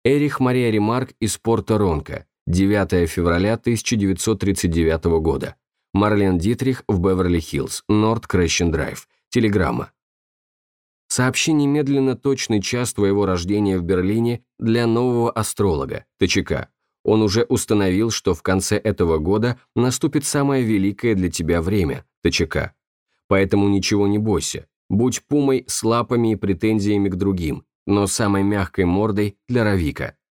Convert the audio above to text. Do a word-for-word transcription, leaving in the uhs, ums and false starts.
Эрих Мария Ремарк из Порто-Ронко, девятое февраля тысяча девятьсот тридцать девятого года. Марлен Дитрих в Беверли-Хиллз, Норт Крещен Драйв. Телеграмма. Сообщи немедленно точный час твоего рождения в Берлине для нового астролога, ТЧК. Он уже установил, что в конце этого года наступит самое великое для тебя время, ТЧК. Поэтому ничего не бойся. Будь пумой с лапами и претензиями к другим, но самой мягкой мордой для Равика.